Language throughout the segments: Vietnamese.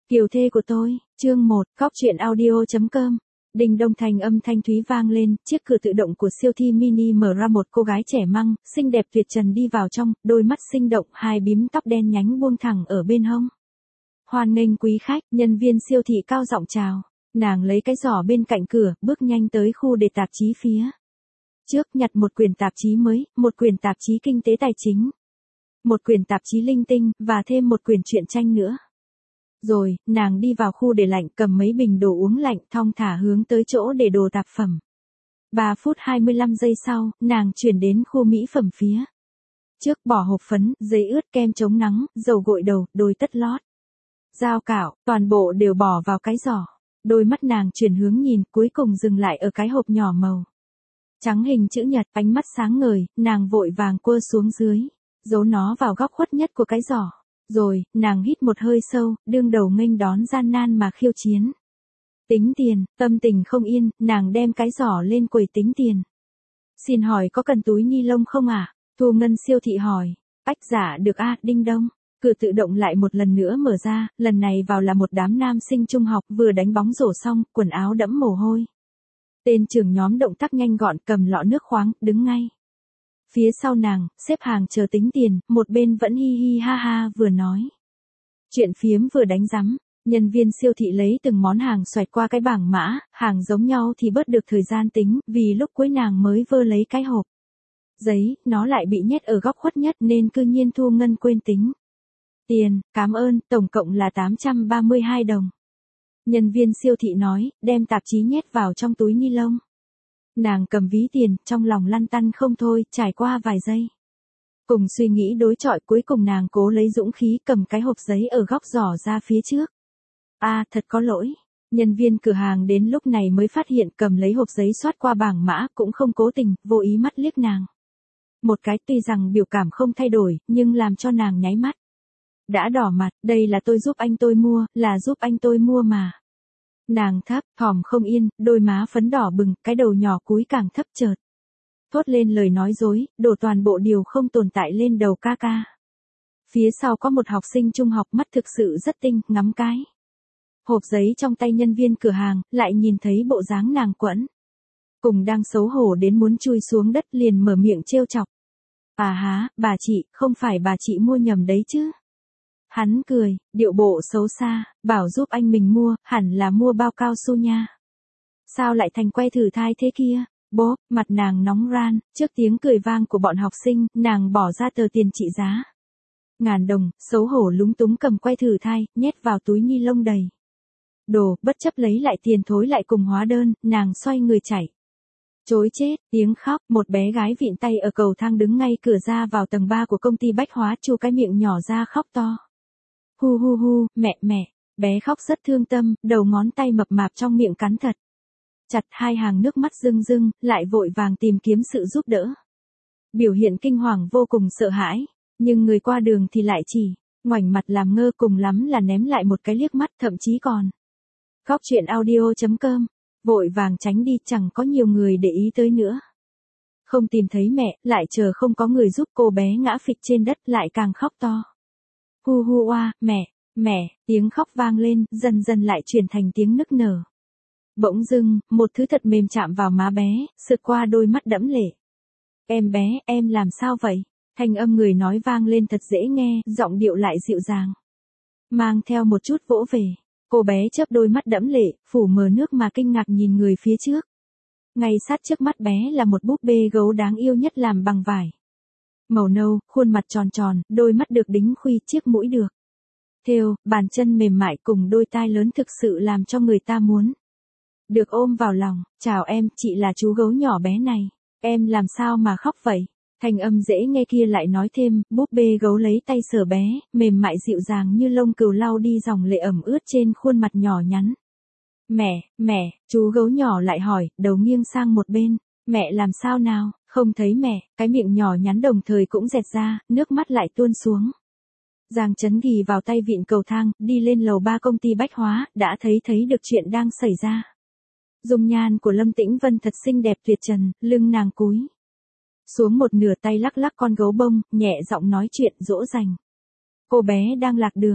Kiều thê của tôi, chương 1, Cóc truyện audio.com. Đình đông thanh âm thanh thúy vang lên, chiếc cửa tự động của siêu thị mini mở ra, một cô gái trẻ măng, xinh đẹp tuyệt trần đi vào trong, đôi mắt sinh động, hai bím tóc đen nhánh buông thẳng ở bên hông. Hoan nghênh quý khách, nhân viên siêu thị cao giọng chào. Nàng lấy cái giỏ bên cạnh cửa, bước nhanh tới khu để tạp chí phía trước, nhặt một quyển tạp chí mới, một quyển tạp chí kinh tế tài chính, một quyển tạp chí linh tinh, và thêm một quyển truyện tranh nữa. Rồi, nàng đi vào khu để lạnh, cầm mấy bình đồ uống lạnh, thong thả hướng tới chỗ để đồ tạp phẩm. 3 phút 25 giây sau, nàng chuyển đến khu mỹ phẩm phía trước, bỏ hộp phấn, giấy ướt, kem chống nắng, dầu gội đầu, đôi tất lót, dao cạo, toàn bộ đều bỏ vào cái giỏ. Đôi mắt nàng chuyển hướng nhìn, cuối cùng dừng lại ở cái hộp nhỏ màu trắng hình chữ nhật, ánh mắt sáng ngời, nàng vội vàng quơ xuống dưới, giấu nó vào góc khuất nhất của cái giỏ. Rồi, nàng hít một hơi sâu, đương đầu nghênh đón gian nan mà khiêu chiến. Tính tiền, tâm tình không yên, nàng đem cái giỏ lên quầy tính tiền. Xin hỏi có cần túi ni lông không ạ? Thu Ngân siêu thị hỏi. Ách, dạ được a. Đinh đông. Cửa tự động lại một lần nữa mở ra, lần này vào là một đám nam sinh trung học vừa đánh bóng rổ xong, quần áo đẫm mồ hôi. Tên trưởng nhóm động tác nhanh gọn, cầm lọ nước khoáng, đứng ngay phía sau nàng, xếp hàng chờ tính tiền, một bên vẫn hi hi ha ha vừa nói chuyện phiếm vừa đánh rắm. Nhân viên siêu thị lấy từng món hàng xoẹt qua cái bảng mã, hàng giống nhau thì bớt được thời gian tính, vì lúc cuối nàng mới vơ lấy cái hộp giấy, nó lại bị nhét ở góc khuất nhất nên cư nhiên Thu Ngân quên tính tiền. Cảm ơn, tổng cộng là 832 đồng. Nhân viên siêu thị nói, đem tạp chí nhét vào trong túi ni lông. Nàng cầm ví tiền, trong lòng lăn tăn không thôi, trải qua vài giây. Cùng suy nghĩ đối chọi, cuối cùng nàng cố lấy dũng khí cầm cái hộp giấy ở góc giỏ ra phía trước. Thật có lỗi. Nhân viên cửa hàng đến lúc này mới phát hiện, cầm lấy hộp giấy xoát qua bảng mã, cũng không cố tình, vô ý mắt liếc nàng một cái, tuy rằng biểu cảm không thay đổi, nhưng làm cho nàng nháy mắt đã đỏ mặt. Đây là tôi giúp anh tôi mua, là giúp anh tôi mua mà. Nàng thấp thỏm không yên, đôi má phấn đỏ bừng, cái đầu nhỏ cúi càng thấp, chợt thốt lên lời nói dối, đổ toàn bộ điều không tồn tại lên đầu ca ca. Phía sau có một học sinh trung học, mắt thực sự rất tinh, ngắm cái hộp giấy trong tay nhân viên cửa hàng, lại nhìn thấy bộ dáng nàng quẫn cùng đang xấu hổ đến muốn chui xuống đất, liền mở miệng trêu chọc. Bà chị, không phải bà chị mua nhầm đấy chứ? Hắn cười, điệu bộ xấu xa, bảo giúp anh mình mua, hẳn là mua bao cao su nha. Sao lại thành que thử thai thế kia? Bố, mặt nàng nóng ran, trước tiếng cười vang của bọn học sinh, nàng bỏ ra tờ tiền trị giá 1000 đồng, xấu hổ lúng túng cầm que thử thai, nhét vào túi ni lông đầy đồ, bất chấp lấy lại tiền thối lại cùng hóa đơn, nàng xoay người chạy chối chết. Tiếng khóc, một bé gái vịn tay ở cầu thang đứng ngay cửa ra vào tầng 3 của công ty bách hóa, chu cái miệng nhỏ ra khóc to. Hu hu hu, mẹ, bé khóc rất thương tâm, đầu ngón tay mập mạp trong miệng cắn thật chặt, hai hàng nước mắt rưng rưng, lại vội vàng tìm kiếm sự giúp đỡ. Biểu hiện kinh hoàng vô cùng sợ hãi, nhưng người qua đường thì lại chỉ ngoảnh mặt làm ngơ, cùng lắm là ném lại một cái liếc mắt, thậm chí còn Cóc truyện audio.com, vội vàng tránh đi, chẳng có nhiều người để ý tới nữa. Không tìm thấy mẹ, lại chờ không có người giúp, cô bé ngã phịch trên đất, lại càng khóc to. Hu hu oa, mẹ, tiếng khóc vang lên, dần dần lại chuyển thành tiếng nức nở. Bỗng dưng, một thứ thật mềm chạm vào má bé, sượt qua đôi mắt đẫm lệ. Em bé, em làm sao vậy? Thanh âm người nói vang lên thật dễ nghe, giọng điệu lại dịu dàng, mang theo một chút vỗ về. Cô bé chớp đôi mắt đẫm lệ, phủ mờ nước mà kinh ngạc nhìn người phía trước. Ngay sát trước mắt bé là một búp bê gấu đáng yêu nhất làm bằng vải màu nâu, khuôn mặt tròn tròn, đôi mắt được đính khuy, chiếc mũi được thêu, bàn chân mềm mại cùng đôi tai lớn, thực sự làm cho người ta muốn được ôm vào lòng. Chào em, chị là chú gấu nhỏ bé này. Em làm sao mà khóc vậy? Thanh âm dễ nghe kia lại nói thêm, búp bê gấu lấy tay sờ bé, mềm mại dịu dàng như lông cừu lau đi dòng lệ ẩm ướt trên khuôn mặt nhỏ nhắn. Mẹ, chú gấu nhỏ lại hỏi, đầu nghiêng sang một bên. Mẹ làm sao nào? Không thấy mẹ, cái miệng nhỏ nhắn đồng thời cũng dẹt ra, nước mắt lại tuôn xuống. Giang Chấn ghì vào tay vịn cầu thang, đi lên lầu 3 công ty bách hóa, đã thấy được chuyện đang xảy ra. Dung nhan của Lâm Tĩnh Vân thật xinh đẹp tuyệt trần, lưng nàng cúi xuống một nửa, tay lắc lắc con gấu bông, nhẹ giọng nói chuyện dỗ dành. Cô bé đang lạc đường.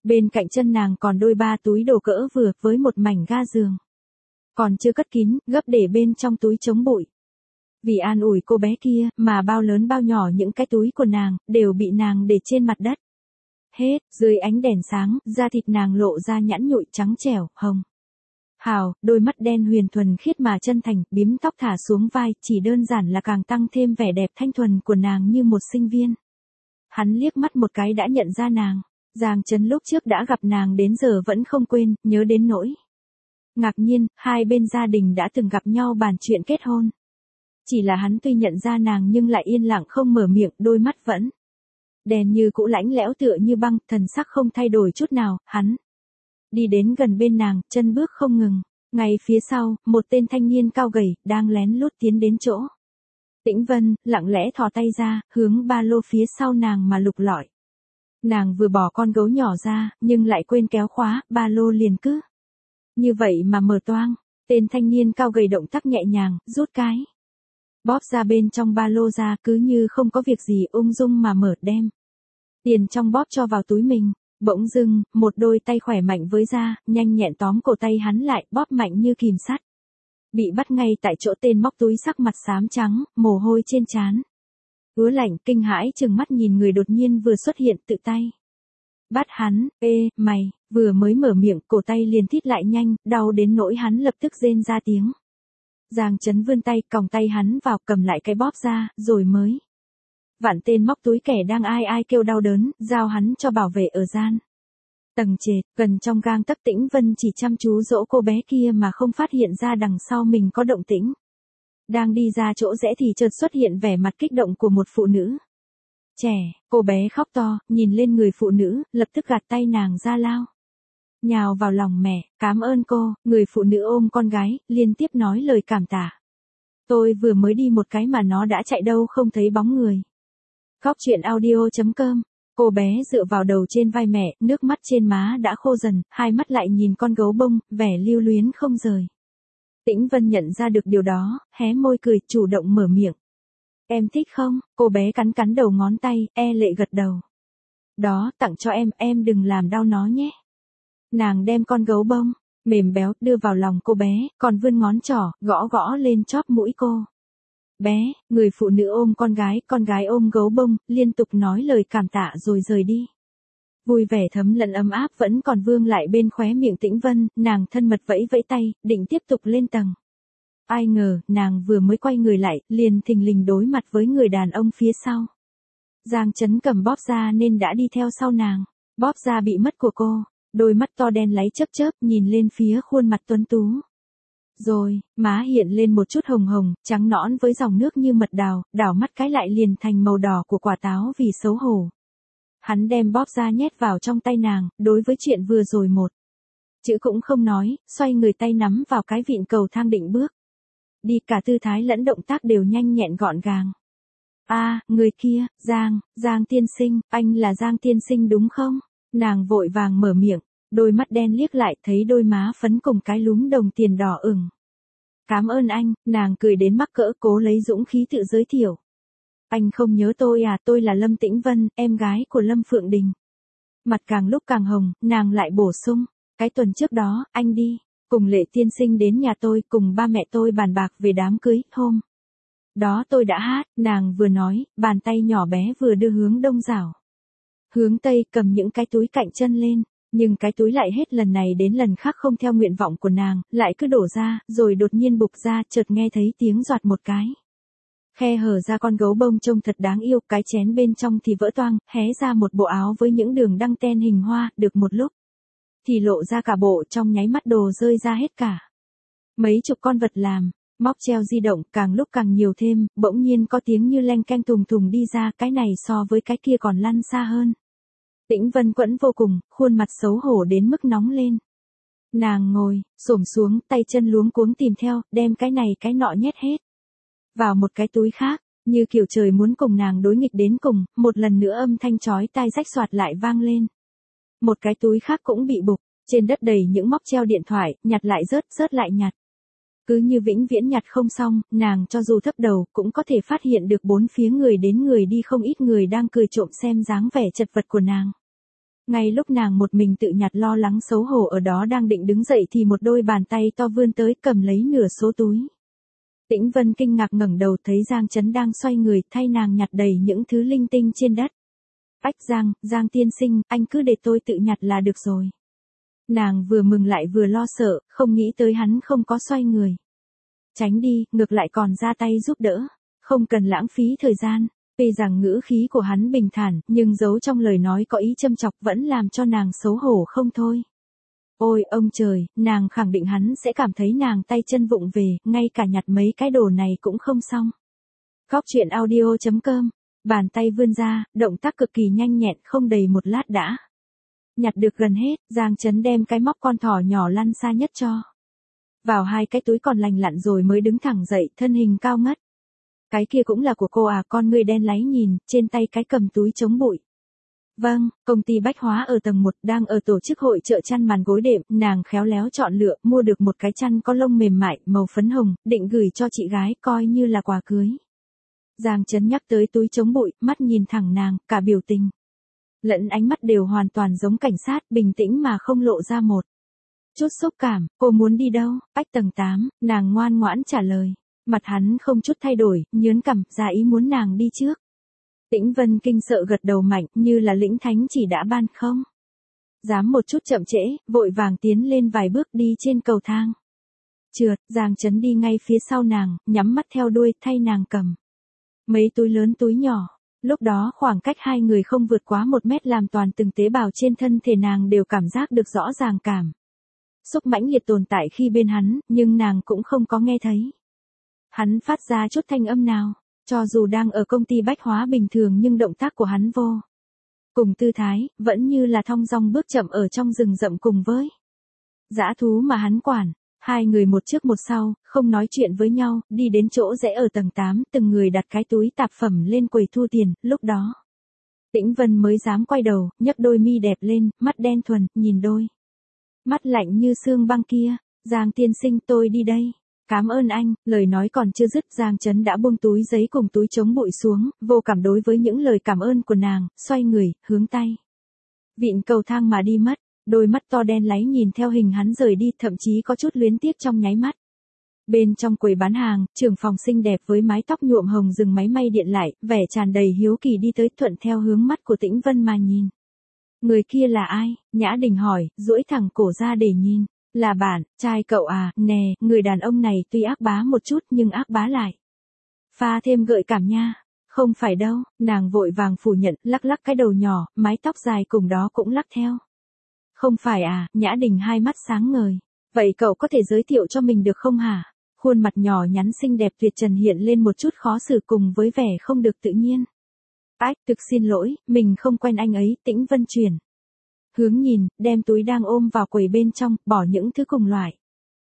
Bên cạnh chân nàng còn đôi ba túi đồ cỡ vừa với một mảnh ga giường. Còn chưa cất kín, gấp để bên trong túi chống bụi. Vì an ủi cô bé kia, mà bao lớn bao nhỏ những cái túi của nàng, đều bị nàng để trên mặt đất. Hết, dưới ánh đèn sáng, da thịt nàng lộ ra nhẵn nhụi trắng trẻo, hồng. Hào, đôi mắt đen huyền thuần khiết mà chân thành, bím tóc thả xuống vai, chỉ đơn giản là càng tăng thêm vẻ đẹp thanh thuần của nàng như một sinh viên. Hắn liếc mắt một cái đã nhận ra nàng. Giang Chấn lúc trước đã gặp nàng đến giờ vẫn không quên, nhớ đến nỗi. Ngạc nhiên, hai bên gia đình đã từng gặp nhau bàn chuyện kết hôn. Chỉ là hắn tuy nhận ra nàng nhưng lại yên lặng không mở miệng, đôi mắt vẫn đen như cũ lãnh lẽo tựa như băng, thần sắc không thay đổi chút nào. Hắn đi đến gần bên nàng, chân bước không ngừng. Ngay phía sau, một tên thanh niên cao gầy, đang lén lút tiến đến chỗ Tĩnh Vân, lặng lẽ thò tay ra, hướng ba lô phía sau nàng mà lục lọi. Nàng vừa bỏ con gấu nhỏ ra, nhưng lại quên kéo khóa, ba lô liền cứ như vậy mà mở toang. Tên thanh niên cao gầy động tác nhẹ nhàng, rút cái bóp ra bên trong ba lô ra, cứ như không có việc gì, ung dung mà mở đem tiền trong bóp cho vào túi mình. Bỗng dưng, một đôi tay khỏe mạnh với ra, nhanh nhẹn tóm cổ tay hắn lại, bóp mạnh như kìm sắt. Bị bắt ngay tại chỗ, tên móc túi sắc mặt xám trắng, mồ hôi trên trán ứa lạnh, kinh hãi chừng mắt nhìn người đột nhiên vừa xuất hiện, tự tay bắt hắn. Ê, mày! Vừa mới mở miệng, cổ tay liền thít lại nhanh, đau đến nỗi hắn lập tức rên ra tiếng. Giang Chấn vươn tay, còng tay hắn vào, cầm lại cái bóp ra, rồi mới vặn tên móc túi kẻ đang ai ai kêu đau đớn, giao hắn cho bảo vệ ở gian tầng trệt. Gần trong gang tấc, Tĩnh Vân chỉ chăm chú dỗ cô bé kia mà không phát hiện ra đằng sau mình có động tĩnh. Đang đi ra chỗ rẽ thì chợt xuất hiện vẻ mặt kích động của một phụ nữ trẻ. Cô bé khóc to, nhìn lên người phụ nữ, lập tức gạt tay nàng ra lao nhào vào lòng mẹ. Cám ơn cô. Người phụ nữ ôm con gái, liên tiếp nói lời cảm tạ. Tôi vừa mới đi một cái mà nó đã chạy đâu không thấy bóng người. Góc truyện audio.com. Cô bé dựa vào đầu trên vai mẹ, nước mắt trên má đã khô dần, hai mắt lại nhìn con gấu bông, vẻ lưu luyến không rời. Tĩnh Vân nhận ra được điều đó, hé môi cười, chủ động mở miệng. Em thích không? Cô bé cắn cắn đầu ngón tay, lệ gật đầu. Đó, tặng cho em đừng làm đau nó nhé. Nàng đem con gấu bông mềm béo đưa vào lòng cô bé, còn vươn ngón trỏ, gõ gõ lên chóp mũi cô bé. Người phụ nữ ôm con gái ôm gấu bông, liên tục nói lời cảm tạ rồi rời đi. Vui vẻ thấm lẫn ấm áp vẫn còn vương lại bên khóe miệng Tĩnh Vân, nàng thân mật vẫy vẫy tay, định tiếp tục lên tầng. Ai ngờ, nàng vừa mới quay người lại, liền thình lình đối mặt với người đàn ông phía sau. Giang Chấn cầm bóp ra nên đã đi theo sau nàng. Bóp ra bị mất của cô, đôi mắt to đen láy chớp chớp nhìn lên phía khuôn mặt tuấn tú. Rồi, má hiện lên một chút hồng hồng, trắng nõn với dòng nước như mật đào, đảo mắt cái lại liền thành màu đỏ của quả táo vì xấu hổ. Hắn đem bóp ra nhét vào trong tay nàng, đối với chuyện vừa rồi một chữ cũng không nói, xoay người tay nắm vào cái vịn cầu thang định bước đi, cả tư thái lẫn động tác đều nhanh nhẹn gọn gàng. Người kia, Giang tiên sinh, anh là Giang tiên sinh đúng không? Nàng vội vàng mở miệng, đôi mắt đen liếc lại, thấy đôi má phấn cùng cái lúm đồng tiền đỏ ửng. Cảm ơn anh. Nàng cười đến mắc cỡ, cố lấy dũng khí tự giới thiệu. Anh không nhớ tôi à? Tôi là Lâm Tĩnh Vân, em gái của Lâm Phượng Đình. Mặt càng lúc càng hồng, nàng lại bổ sung, cái tuần trước đó, anh đi cùng Lệ tiên sinh đến nhà tôi, cùng ba mẹ tôi bàn bạc về đám cưới, hôm đó tôi đã hát. Nàng vừa nói, bàn tay nhỏ bé vừa đưa hướng đông rảo hướng tây, cầm những cái túi cạnh chân lên, nhưng cái túi lại hết lần này đến lần khác không theo nguyện vọng của nàng, lại cứ đổ ra, rồi đột nhiên bục ra, chợt nghe thấy tiếng giọt một cái. Khe hở ra, con gấu bông trông thật đáng yêu, cái chén bên trong thì vỡ toang, hé ra một bộ áo với những đường đăng ten hình hoa, được một lúc thì lộ ra cả bộ, trong nháy mắt đồ rơi ra hết cả. Mấy chục con vật làm móc treo di động, càng lúc càng nhiều thêm, bỗng nhiên có tiếng như leng keng thùng thùng đi ra, cái này so với cái kia còn lăn xa hơn. Tĩnh Vân quẫn vô cùng, khuôn mặt xấu hổ đến mức nóng lên. Nàng ngồi xổm xuống, tay chân luống cuống tìm theo, đem cái này cái nọ nhét hết vào một cái túi khác, như kiểu trời muốn cùng nàng đối nghịch đến cùng. Một lần nữa âm thanh chói tai rách xoạt lại vang lên. Một cái túi khác cũng bị bục, trên đất đầy những móc treo điện thoại, nhặt lại rớt lại nhặt. Cứ như vĩnh viễn nhặt không xong, nàng cho dù thấp đầu cũng có thể phát hiện được bốn phía người đến người đi, không ít người đang cười trộm xem dáng vẻ chật vật của nàng. Ngay lúc nàng một mình tự nhặt lo lắng xấu hổ ở đó đang định đứng dậy thì một đôi bàn tay to vươn tới cầm lấy nửa số túi. Tĩnh Vân kinh ngạc ngẩng đầu thấy Giang Chấn đang xoay người thay nàng nhặt đầy những thứ linh tinh trên đất. Ách Giang tiên sinh, anh cứ để tôi tự nhặt là được rồi. Nàng vừa mừng lại vừa lo sợ, không nghĩ tới hắn không có xoay người. Tránh đi, ngược lại còn ra tay giúp đỡ. Không cần lãng phí thời gian. Tuy rằng ngữ khí của hắn bình thản, nhưng giấu trong lời nói có ý châm chọc vẫn làm cho nàng xấu hổ không thôi. Ôi ông trời, nàng khẳng định hắn sẽ cảm thấy nàng tay chân vụng về, ngay cả nhặt mấy cái đồ này cũng không xong. Góc truyện audio.com, bàn tay vươn ra, động tác cực kỳ nhanh nhẹn không đầy một lát đã. Nhặt được gần hết, Giang Chấn đem cái móc con thỏ nhỏ lăn xa nhất cho. Vào hai cái túi còn lành lặn rồi mới đứng thẳng dậy, thân hình cao ngất. Cái kia cũng là của cô à, con ngươi đen láy nhìn, trên tay cái cầm túi chống bụi. Vâng, công ty bách hóa ở tầng 1 đang ở tổ chức hội chợ chăn màn gối đệm, nàng khéo léo chọn lựa, mua được một cái chăn có lông mềm mại, màu phấn hồng, định gửi cho chị gái, coi như là quà cưới. Giang Chấn nhắc tới túi chống bụi, mắt nhìn thẳng nàng, cả biểu tình lẫn ánh mắt đều hoàn toàn giống cảnh sát, bình tĩnh mà không lộ ra một chút xúc cảm. Cô muốn đi đâu? Ách tầng 8, nàng ngoan ngoãn trả lời. Mặt hắn không chút thay đổi, nhớn cằm, ra ý muốn nàng đi trước. Tĩnh Vân kinh sợ gật đầu mạnh, như là lĩnh thánh chỉ đã ban không. Dám một chút chậm trễ, vội vàng tiến lên vài bước đi trên cầu thang. Trượt, Giang Chấn đi ngay phía sau nàng, nhắm mắt theo đuôi, thay nàng cầm mấy túi lớn túi nhỏ. Lúc đó khoảng cách hai người không vượt quá 1 mét làm toàn từng tế bào trên thân thể nàng đều cảm giác được rõ ràng cảm xúc mãnh liệt tồn tại khi bên hắn, nhưng nàng cũng không có nghe thấy hắn phát ra chút thanh âm nào. Cho dù đang ở công ty bách hóa bình thường nhưng động tác của hắn vô cùng tư thái, vẫn như là thong dong bước chậm ở trong rừng rậm cùng với dã thú mà hắn quản. Hai người một trước một sau, không nói chuyện với nhau, đi đến chỗ rẽ ở tầng 8, từng người đặt cái túi tạp phẩm lên quầy thu tiền, lúc đó Tĩnh Vân mới dám quay đầu, nhấc đôi mi đẹp lên, mắt đen thuần, nhìn đôi mắt lạnh như xương băng kia. Giang tiên sinh, tôi đi đây. Cảm ơn anh. Lời nói còn chưa dứt, Giang Chấn đã buông túi giấy cùng túi chống bụi xuống, vô cảm đối với những lời cảm ơn của nàng, xoay người, hướng tay vịn cầu thang mà đi mất. Đôi mắt to đen láy nhìn theo hình hắn rời đi, thậm chí có chút luyến tiếc trong nháy mắt. Bên trong quầy bán hàng, trưởng phòng xinh đẹp với mái tóc nhuộm hồng dừng máy may điện lại, vẻ tràn đầy hiếu kỳ đi tới, thuận theo hướng mắt của Tĩnh Vân mà nhìn. Người kia là ai? Nhã Đình hỏi, duỗi thẳng cổ ra để nhìn. Là bạn trai cậu à? Nè, người đàn ông này tuy ác bá một chút nhưng ác bá lại pha thêm gợi cảm nha. Không phải đâu, nàng vội vàng phủ nhận, lắc lắc cái đầu nhỏ, mái tóc dài cùng đó cũng lắc theo. Không phải à? Nhã Đình hai mắt sáng ngời. Vậy cậu có thể giới thiệu cho mình được không hả? Khuôn mặt nhỏ nhắn xinh đẹp tuyệt trần hiện lên một chút khó xử cùng với vẻ không được tự nhiên. Ách, thực xin lỗi, mình không quen anh ấy. Tĩnh Vân chuyển hướng nhìn, đem túi đang ôm vào quầy bên trong, bỏ những thứ cùng loại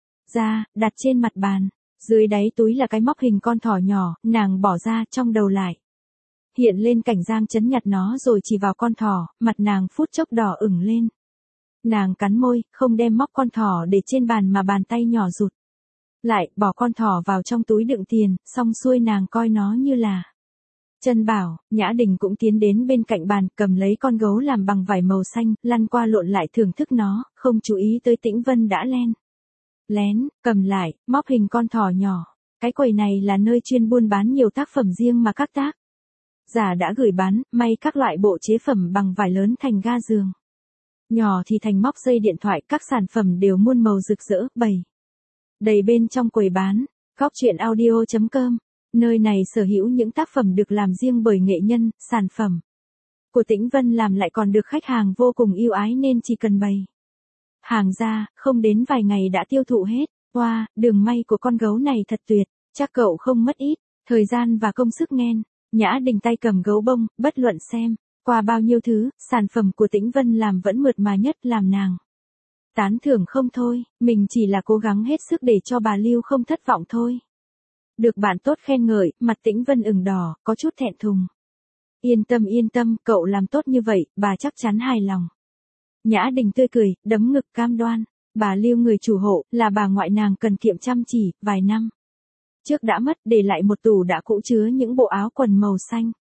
ra, đặt trên mặt bàn. Dưới đáy túi là cái móc hình con thỏ nhỏ, nàng bỏ ra, trong đầu lại hiện lên cảnh Giang Chấn nhặt nó rồi chỉ vào con thỏ, mặt nàng phút chốc đỏ ửng lên. Nàng cắn môi, không đem móc con thỏ để trên bàn mà bàn tay nhỏ rụt lại, bỏ con thỏ vào trong túi đựng tiền, xong xuôi nàng coi nó như là chân bảo. Nhã Đình cũng tiến đến bên cạnh bàn, cầm lấy con gấu làm bằng vải màu xanh, lăn qua lộn lại thưởng thức nó, không chú ý tới Tĩnh Vân đã lén cầm lại, móc hình con thỏ nhỏ. Cái quầy này là nơi chuyên buôn bán nhiều tác phẩm riêng mà các tác giả đã gửi bán, may các loại bộ chế phẩm bằng vải lớn thành ga giường, nhỏ thì thành móc dây điện thoại, các sản phẩm đều muôn màu rực rỡ, bày đầy bên trong quầy bán. Góc truyện audio.com, nơi này sở hữu những tác phẩm được làm riêng bởi nghệ nhân, sản phẩm của Tĩnh Vân làm lại còn được khách hàng vô cùng yêu ái nên chỉ cần bày hàng ra, không đến vài ngày đã tiêu thụ hết. Wow, đường may của con gấu này thật tuyệt, chắc cậu không mất ít thời gian và công sức nghen. Nhã Đình tay cầm gấu bông, bất luận xem qua bao nhiêu thứ, sản phẩm của Tĩnh Vân làm vẫn mượt mà nhất, làm nàng tán thưởng không thôi. Mình chỉ là cố gắng hết sức để cho bà Lưu không thất vọng thôi. Được bạn tốt khen ngợi, mặt Tĩnh Vân ửng đỏ, có chút thẹn thùng. Yên tâm, cậu làm tốt như vậy, bà chắc chắn hài lòng. Nhã Đình tươi cười, đấm ngực cam đoan. Bà Lưu người chủ hộ, là bà ngoại nàng cần kiệm chăm chỉ, vài năm trước đã mất, để lại một tủ đã cũ chứa những bộ áo quần màu xanh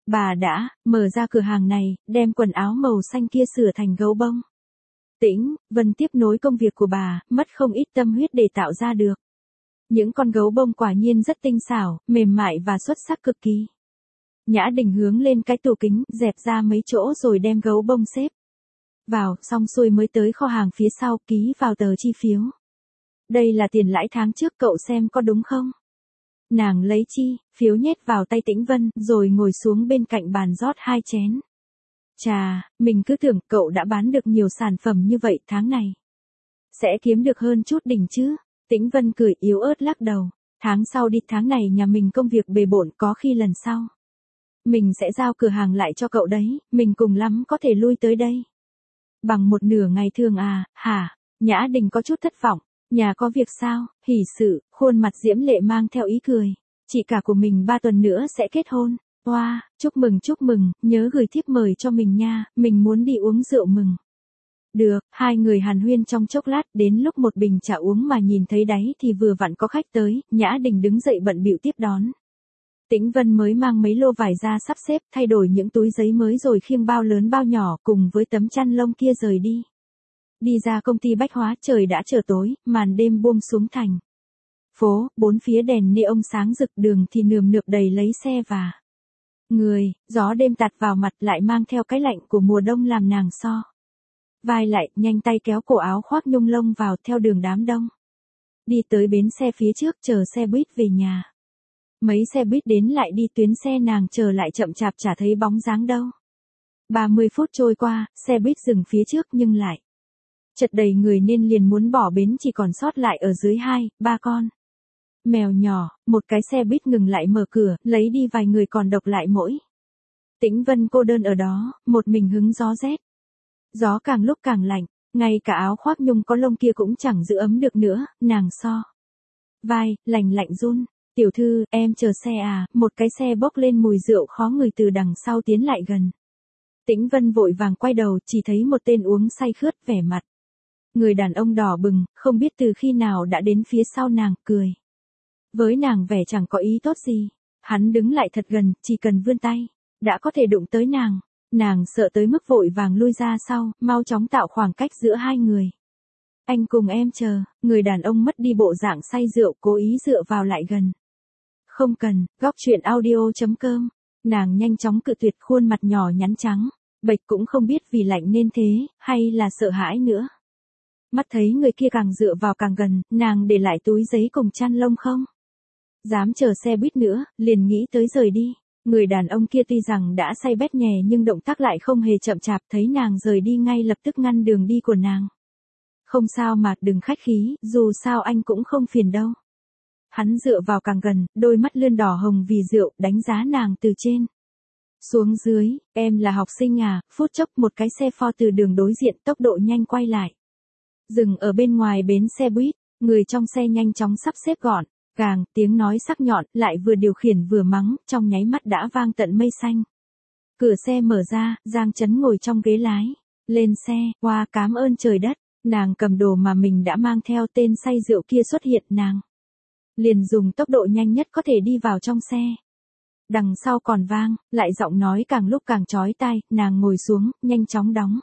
Bà đã mở ra cửa hàng này, đem quần áo màu xanh kia sửa thành gấu bông. Tĩnh Vân tiếp nối công việc của bà, mất không ít tâm huyết để tạo ra được. Những con gấu bông quả nhiên rất tinh xảo, mềm mại và xuất sắc cực kỳ. Nhã Đình hướng lên cái tủ kính, dẹp ra mấy chỗ rồi đem gấu bông xếp vào, xong xuôi mới tới kho hàng phía sau, ký vào tờ chi phiếu. Đây là tiền lãi tháng trước, cậu xem có đúng không? Nàng lấy chi phiếu nhét vào tay Tĩnh Vân, rồi ngồi xuống bên cạnh bàn rót 2 chén. Chà, mình cứ tưởng cậu đã bán được nhiều sản phẩm như vậy tháng này. Sẽ kiếm được hơn chút đỉnh chứ? Tĩnh Vân cười yếu ớt lắc đầu. Tháng sau đi, tháng này nhà mình công việc bề bộn, có khi lần sau mình sẽ giao cửa hàng lại cho cậu đấy, mình cùng lắm có thể lui tới đây. Bằng một nửa ngày thường à, hả? Nhã Đình có chút thất vọng. Nhà có việc sao? Hỉ sự, khuôn mặt diễm lệ mang theo ý cười. Chị cả của mình 3 tuần nữa sẽ kết hôn. Wow, chúc mừng, nhớ gửi thiếp mời cho mình nha, mình muốn đi uống rượu mừng. Được, hai người hàn huyên trong chốc lát, đến lúc một bình trà uống mà nhìn thấy đáy thì vừa vặn có khách tới, Nhã Đình đứng dậy bận bịu tiếp đón. Tĩnh Vân mới mang mấy lô vải ra sắp xếp, thay đổi những túi giấy mới rồi khiêng bao lớn bao nhỏ cùng với tấm chăn lông kia rời đi. Đi ra công ty bách hóa, trời đã trở tối, màn đêm buông xuống thành phố, bốn phía đèn neon sáng rực, đường thì nườm nượp đầy lấy xe và người, gió đêm tạt vào mặt lại mang theo cái lạnh của mùa đông làm nàng so vai lại, nhanh tay kéo cổ áo khoác nhung lông vào theo đường đám đông. Đi tới bến xe phía trước chờ xe buýt về nhà. Mấy xe buýt đến lại đi, tuyến xe nàng chờ lại chậm chạp chả thấy bóng dáng đâu. 30 phút trôi qua, xe buýt dừng phía trước nhưng lại chật đầy người nên liền muốn bỏ bến, chỉ còn sót lại ở dưới 2-3 con mèo nhỏ. Một cái xe buýt ngừng lại mở cửa, lấy đi vài người còn độc lại mỗi Tĩnh Vân cô đơn ở đó, một mình hứng gió rét. Gió càng lúc càng lạnh, ngay cả áo khoác nhung có lông kia cũng chẳng giữ ấm được nữa, nàng so vai, lạnh run. Tiểu thư, em chờ xe à? Một cái xe bốc lên mùi rượu khó ngửi từ đằng sau tiến lại gần. Tĩnh Vân vội vàng quay đầu, chỉ thấy một tên uống say khướt, vẻ mặt người đàn ông đỏ bừng, không biết từ khi nào đã đến phía sau nàng, cười với nàng vẻ chẳng có ý tốt gì. Hắn đứng lại thật gần, chỉ cần vươn tay đã có thể đụng tới nàng. Nàng sợ tới mức vội vàng lui ra sau, mau chóng tạo khoảng cách giữa hai người. Anh cùng em chờ. Người đàn ông mất đi bộ dạng say rượu, cố ý dựa vào lại gần. Không cần. Góc truyện audio.com. Nàng nhanh chóng cự tuyệt, khuôn mặt nhỏ nhắn trắng bệch, cũng không biết vì lạnh nên thế, hay là sợ hãi nữa. Mắt thấy người kia càng dựa vào càng gần, nàng để lại túi giấy cùng chăn lông không dám chờ xe buýt nữa, liền nghĩ tới rời đi. Người đàn ông kia tuy rằng đã say bét nhè nhưng động tác lại không hề chậm chạp, thấy nàng rời đi ngay lập tức ngăn đường đi của nàng. Không sao mà, đừng khách khí, dù sao anh cũng không phiền đâu. Hắn dựa vào càng gần, đôi mắt lươn đỏ hồng vì rượu, đánh giá nàng từ trên xuống dưới. Em là học sinh à? Phút chốc một cái xe Ford từ đường đối diện tốc độ nhanh quay lại, dừng ở bên ngoài bến xe buýt. Người trong xe nhanh chóng sắp xếp gọn gàng, tiếng nói sắc nhọn, lại vừa điều khiển vừa mắng, trong nháy mắt đã vang tận mây xanh. Cửa xe mở ra, Giang Chấn ngồi trong ghế lái. Lên xe, hoa cám ơn trời đất. Nàng cầm đồ mà mình đã mang theo, tên say rượu kia xuất hiện, nàng liền dùng tốc độ nhanh nhất có thể đi vào trong xe. Đằng sau còn vang lại giọng nói càng lúc càng chói tai. Nàng ngồi xuống, nhanh chóng đóng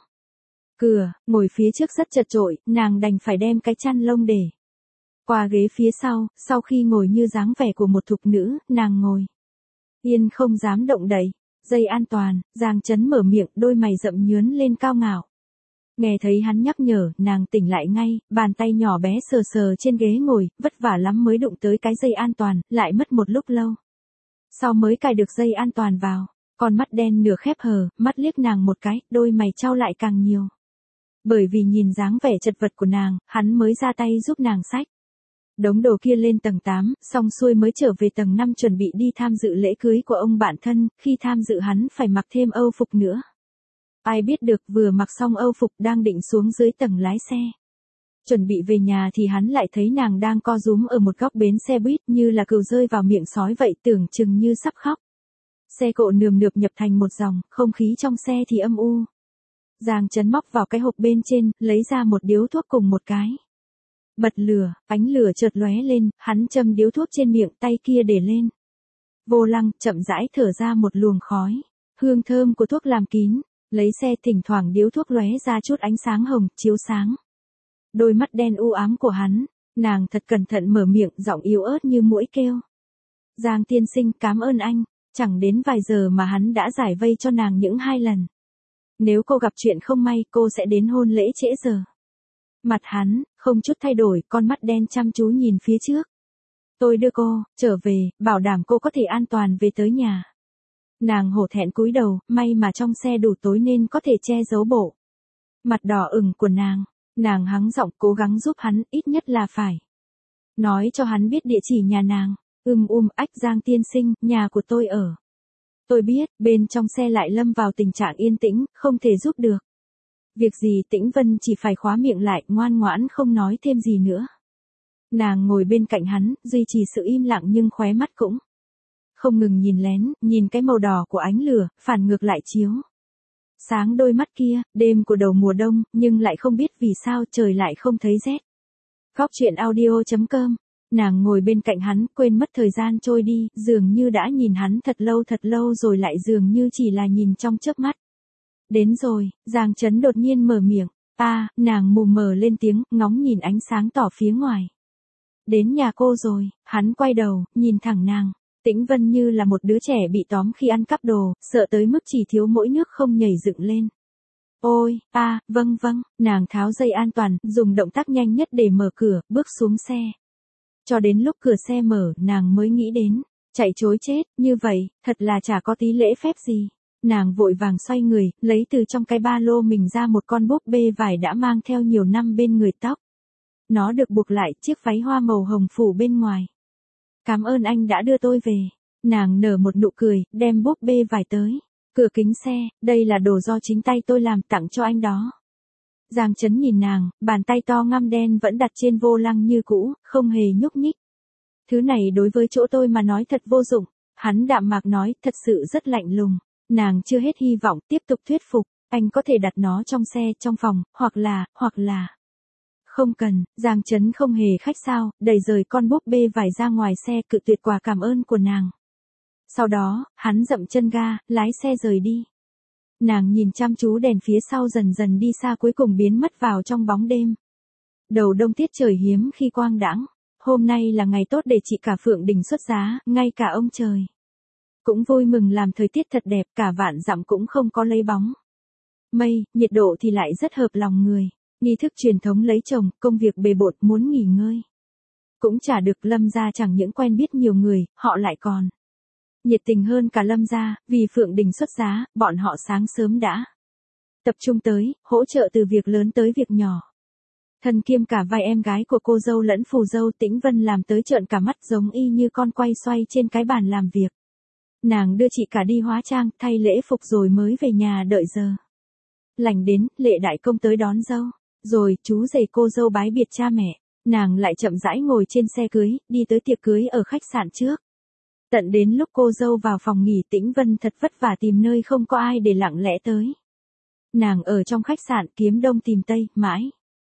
cửa. Ngồi phía trước rất chật chội, nàng đành phải đem cái chăn lông để qua ghế phía sau khi ngồi như dáng vẻ của một thục nữ, nàng ngồi yên không dám động đậy. Dây an toàn. Giang Chấn mở miệng, đôi mày rậm nhướn lên cao ngạo. Nghe thấy hắn nhắc nhở, nàng tỉnh lại ngay, bàn tay nhỏ bé sờ sờ trên ghế ngồi, vất vả lắm mới đụng tới cái dây an toàn, lại mất một lúc lâu sau mới cài được dây an toàn vào. Con mắt đen nửa khép hờ, mắt liếc nàng một cái, đôi mày chau lại càng nhiều. Bởi vì nhìn dáng vẻ chật vật của nàng, hắn mới ra tay giúp nàng xách đống đồ kia lên tầng 8, xong xuôi mới trở về tầng 5 chuẩn bị đi tham dự lễ cưới của ông bạn thân. Khi tham dự hắn phải mặc thêm âu phục nữa. Ai biết được, vừa mặc xong âu phục đang định xuống dưới tầng lái xe, chuẩn bị về nhà thì hắn lại thấy nàng đang co rúm ở một góc bến xe buýt, như là cừu rơi vào miệng sói vậy, tưởng chừng như sắp khóc. Xe cộ nườm nượp nhập thành một dòng, không khí trong xe thì âm u. Giang Chấn móc vào cái hộp bên trên, lấy ra một điếu thuốc cùng một cái bật lửa, ánh lửa chợt lóe lên, hắn châm điếu thuốc trên miệng, tay kia để lên vô lăng, chậm rãi thở ra một luồng khói. hương thơm của thuốc làm kín, lấy xe thỉnh thoảng điếu thuốc lóe ra chút ánh sáng hồng, chiếu sáng. Đôi mắt đen u ám của hắn, nàng thật cẩn thận mở miệng, giọng yếu ớt như muỗi kêu. Giang tiên sinh, cảm ơn anh, chẳng đến vài giờ mà hắn đã giải vây cho nàng những 2 lần. Nếu cô gặp chuyện không may, cô sẽ đến hôn lễ trễ giờ. Mặt hắn, không chút thay đổi, con mắt đen chăm chú nhìn phía trước. Tôi đưa cô, trở về, bảo đảm cô có thể an toàn về tới nhà. Nàng hổ thẹn cúi đầu, may mà trong xe đủ tối nên có thể che giấu bộ mặt đỏ ửng của nàng hắng giọng cố gắng giúp hắn, ít nhất là phải nói cho hắn biết địa chỉ nhà nàng. Ách Giang tiên sinh, nhà của tôi ở. Tôi biết, bên trong xe lại lâm vào tình trạng yên tĩnh, không thể giúp được. Việc gì? Tĩnh Vân chỉ phải khóa miệng lại, ngoan ngoãn không nói thêm gì nữa. Nàng ngồi bên cạnh hắn, duy trì sự im lặng nhưng khóe mắt cũng không ngừng nhìn lén, nhìn cái màu đỏ của ánh lửa, phản ngược lại chiếu sáng đôi mắt kia, đêm của đầu mùa đông, nhưng lại không biết vì sao trời lại không thấy rét. Góc truyện audio.com. Nàng ngồi bên cạnh hắn, quên mất thời gian trôi đi, dường như đã nhìn hắn thật lâu rồi lại dường như chỉ là nhìn trong chớp mắt. Đến rồi, Giang Chấn đột nhiên mở miệng. Nàng mù mờ lên tiếng, ngóng nhìn ánh sáng tỏ phía ngoài. Đến nhà cô rồi, hắn quay đầu, nhìn thẳng nàng. Tĩnh Vân như là một đứa trẻ bị tóm khi ăn cắp đồ, sợ tới mức chỉ thiếu mỗi nước không nhảy dựng lên. Ôi, vâng, nàng tháo dây an toàn, dùng động tác nhanh nhất để mở cửa, bước xuống xe. Cho đến lúc cửa xe mở, nàng mới nghĩ đến, chạy trối chết, như vậy, thật là chả có tí lễ phép gì. Nàng vội vàng xoay người, lấy từ trong cái ba lô mình ra một con búp bê vải đã mang theo nhiều năm bên người tóc. Nó được buộc lại chiếc váy hoa màu hồng phủ bên ngoài. Cảm ơn anh đã đưa tôi về. Nàng nở một nụ cười, đem búp bê vải tới cửa kính xe, đây là đồ do chính tay tôi làm, tặng cho anh đó. Giang Chấn nhìn nàng, bàn tay to ngăm đen vẫn đặt trên vô lăng như cũ, không hề nhúc nhích. Thứ này đối với chỗ tôi mà nói thật vô dụng. Hắn đạm mạc nói, thật sự rất lạnh lùng. Nàng chưa hết hy vọng, tiếp tục thuyết phục, anh có thể đặt nó trong xe, trong phòng, hoặc là... Không cần, Giang Chấn không hề khách sáo, đẩy rời con búp bê vải ra ngoài xe, cự tuyệt quà cảm ơn của nàng. Sau đó, hắn dậm chân ga, lái xe rời đi. Nàng nhìn chăm chú đèn phía sau dần dần đi xa, cuối cùng biến mất vào trong bóng đêm. Đầu đông tiết trời hiếm khi quang đãng. Hôm nay là ngày tốt để chị cả Phượng Đình xuất giá, ngay cả ông trời cũng vui mừng làm thời tiết thật đẹp, cả vạn dặm cũng không có lấy bóng mây, nhiệt độ thì lại rất hợp lòng người. Nghi thức truyền thống lấy chồng, công việc bề bộn, muốn nghỉ ngơi cũng chả được. Lâm gia chẳng những quen biết nhiều người, họ lại còn nhiệt tình hơn cả Lâm gia, vì Phượng Đình xuất giá, bọn họ sáng sớm đã tập trung tới, hỗ trợ từ việc lớn tới việc nhỏ. Thân kiêm cả vai em gái của cô dâu lẫn phù dâu, Tĩnh Vân làm tới trợn cả mắt, giống y như con quay xoay trên cái bàn làm việc. Nàng đưa chị cả đi hóa trang, thay lễ phục rồi mới về nhà đợi giờ lành đến. Lệ đại công tới đón dâu, rồi chú rể cô dâu bái biệt cha mẹ. Nàng lại chậm rãi ngồi trên xe cưới, đi tới tiệc cưới ở khách sạn trước. Tận đến lúc cô dâu vào phòng nghỉ, Tĩnh Vân thật vất vả tìm nơi không có ai để lặng lẽ tới. Nàng ở trong khách sạn kiếm đông tìm tây, mãi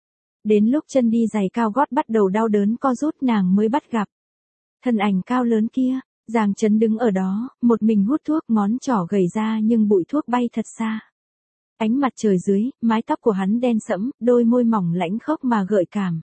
đến lúc chân đi giày cao gót bắt đầu đau đớn co rút, nàng mới bắt gặp thân ảnh cao lớn kia. Giang Chấn đứng ở đó, một mình hút thuốc, ngón trỏ gầy ra nhưng bụi thuốc bay thật xa. Ánh mặt trời dưới, mái tóc của hắn đen sẫm, đôi môi mỏng lãnh khốc mà gợi cảm.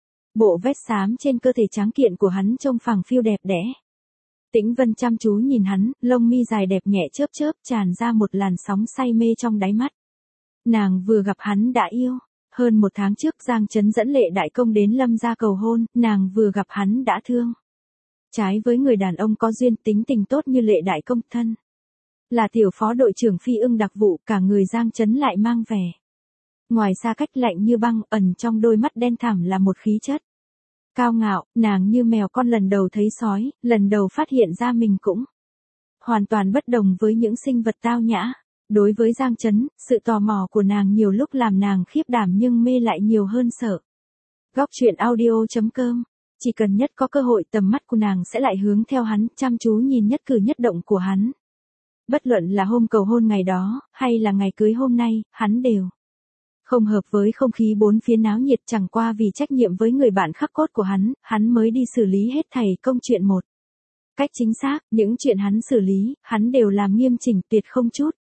Bộ vest xám trên cơ thể tráng kiện của hắn trông phẳng phiu đẹp đẽ. Tĩnh Vân chăm chú nhìn hắn, lông mi dài đẹp nhẹ chớp chớp, tràn ra một làn sóng say mê trong đáy mắt. Nàng vừa gặp hắn đã yêu. Hơn 1 tháng trước, Giang Chấn dẫn Lệ đại công đến Lâm gia cầu hôn, nàng vừa gặp hắn đã thương. Trái với người đàn ông có duyên, tính tình tốt như Lệ đại công, thân là tiểu phó đội trưởng phi ưng đặc vụ, cả người Giang Chấn lại mang vẻ ngoài xa cách lạnh như băng, ẩn trong đôi mắt đen thẳm là một khí chất cao ngạo. Nàng như mèo con lần đầu thấy sói, lần đầu phát hiện ra mình cũng hoàn toàn bất đồng với những sinh vật tao nhã. Đối với Giang Chấn, sự tò mò của nàng nhiều lúc làm nàng khiếp đảm nhưng mê lại nhiều hơn sợ. Góc truyện audio.com. Chỉ cần nhất có cơ hội, tầm mắt của nàng sẽ lại hướng theo hắn, chăm chú nhìn nhất cử nhất động của hắn. Bất luận là hôm cầu hôn ngày đó, hay là ngày cưới hôm nay, hắn đều không hợp với không khí bốn phía náo nhiệt, chẳng qua vì trách nhiệm với người bạn khắc cốt của hắn mới đi xử lý hết thảy công chuyện một cách chính xác. Những chuyện hắn xử lý, hắn đều làm nghiêm chỉnh, tuyệt không chút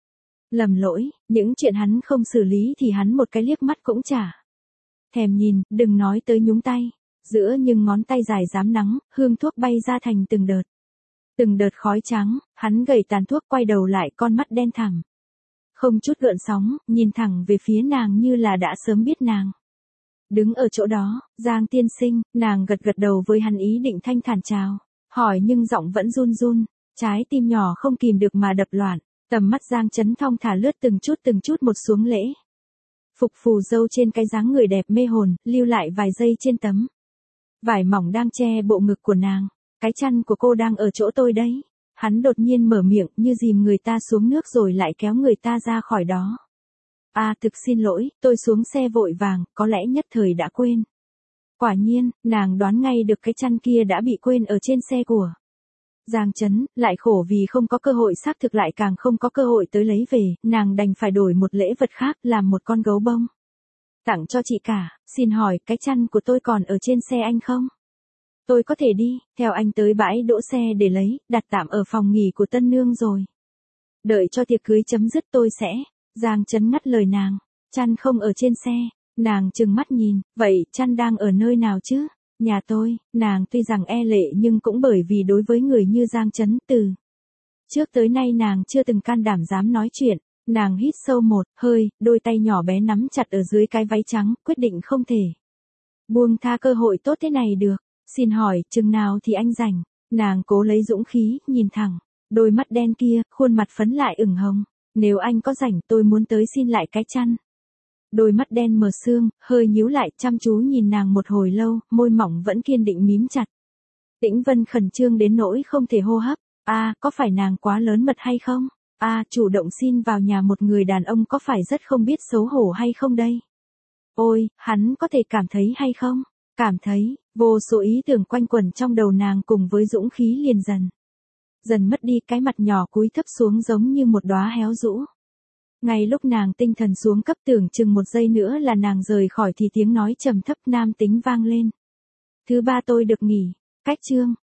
Lầm lỗi, những chuyện hắn không xử lý thì hắn một cái liếc mắt cũng chả thèm nhìn, đừng nói tới nhúng tay. Giữa nhưng ngón tay dài rám nắng, hương thuốc bay ra thành từng đợt. Từng đợt khói trắng, hắn gầy tàn thuốc quay đầu lại con mắt đen thẳm. Không chút gợn sóng, nhìn thẳng về phía nàng như là đã sớm biết nàng. Đứng ở chỗ đó, Giang tiên sinh, nàng gật gật đầu với hắn ý định thanh thản chào. Hỏi nhưng giọng vẫn run run, trái tim nhỏ không kìm được mà đập loạn. Tầm mắt Giang Chấn thong thả lướt từng chút một xuống lễ. Phục phù dâu trên cái dáng người đẹp mê hồn, lưu lại vài giây trên tấm vải mỏng đang che bộ ngực của nàng. Cái chăn của cô đang ở chỗ tôi đấy. Hắn đột nhiên mở miệng như dìm người ta xuống nước rồi lại kéo người ta ra khỏi đó. Thực xin lỗi, tôi xuống xe vội vàng, có lẽ nhất thời đã quên. Quả nhiên, nàng đoán ngay được cái chăn kia đã bị quên ở trên xe của Giang Chấn, lại khổ vì không có cơ hội xác thực lại càng không có cơ hội tới lấy về, nàng đành phải đổi một lễ vật khác làm một con gấu bông. Tặng cho chị cả, xin hỏi cái chăn của tôi còn ở trên xe anh không? Tôi có thể đi, theo anh tới bãi đỗ xe để lấy, đặt tạm ở phòng nghỉ của tân nương rồi. Đợi cho tiệc cưới chấm dứt tôi sẽ. Giang Chấn ngắt lời nàng, chăn không ở trên xe. Nàng trừng mắt nhìn, vậy chăn đang ở nơi nào chứ? Nhà tôi. Nàng tuy rằng e lệ nhưng cũng bởi vì đối với người như Giang Chấn từ trước tới nay nàng chưa từng can đảm dám nói chuyện. Nàng hít sâu một hơi, đôi tay nhỏ bé nắm chặt ở dưới cái váy trắng, quyết định không thể buông tha cơ hội tốt thế này được. Xin hỏi, chừng nào thì anh rảnh? Nàng cố lấy dũng khí, nhìn thẳng đôi mắt đen kia, khuôn mặt phấn lại ửng hồng. Nếu anh có rảnh tôi muốn tới xin lại cái chăn. Đôi mắt đen mờ sương, hơi nhíu lại, chăm chú nhìn nàng một hồi lâu, môi mỏng vẫn kiên định mím chặt. Tĩnh Vân khẩn trương đến nỗi không thể hô hấp. Có phải nàng quá lớn mật hay không? Chủ động xin vào nhà một người đàn ông có phải rất không biết xấu hổ hay không đây? Ôi, hắn có thể cảm thấy hay không? Cảm thấy, vô số ý tưởng quanh quẩn trong đầu nàng cùng với dũng khí liền dần mất đi, cái mặt nhỏ cúi thấp xuống giống như một đóa héo rũ. Ngay lúc nàng tinh thần xuống cấp tưởng chừng một giây nữa là nàng rời khỏi thì tiếng nói trầm thấp nam tính vang lên. Thứ ba tôi được nghỉ. Cách chương.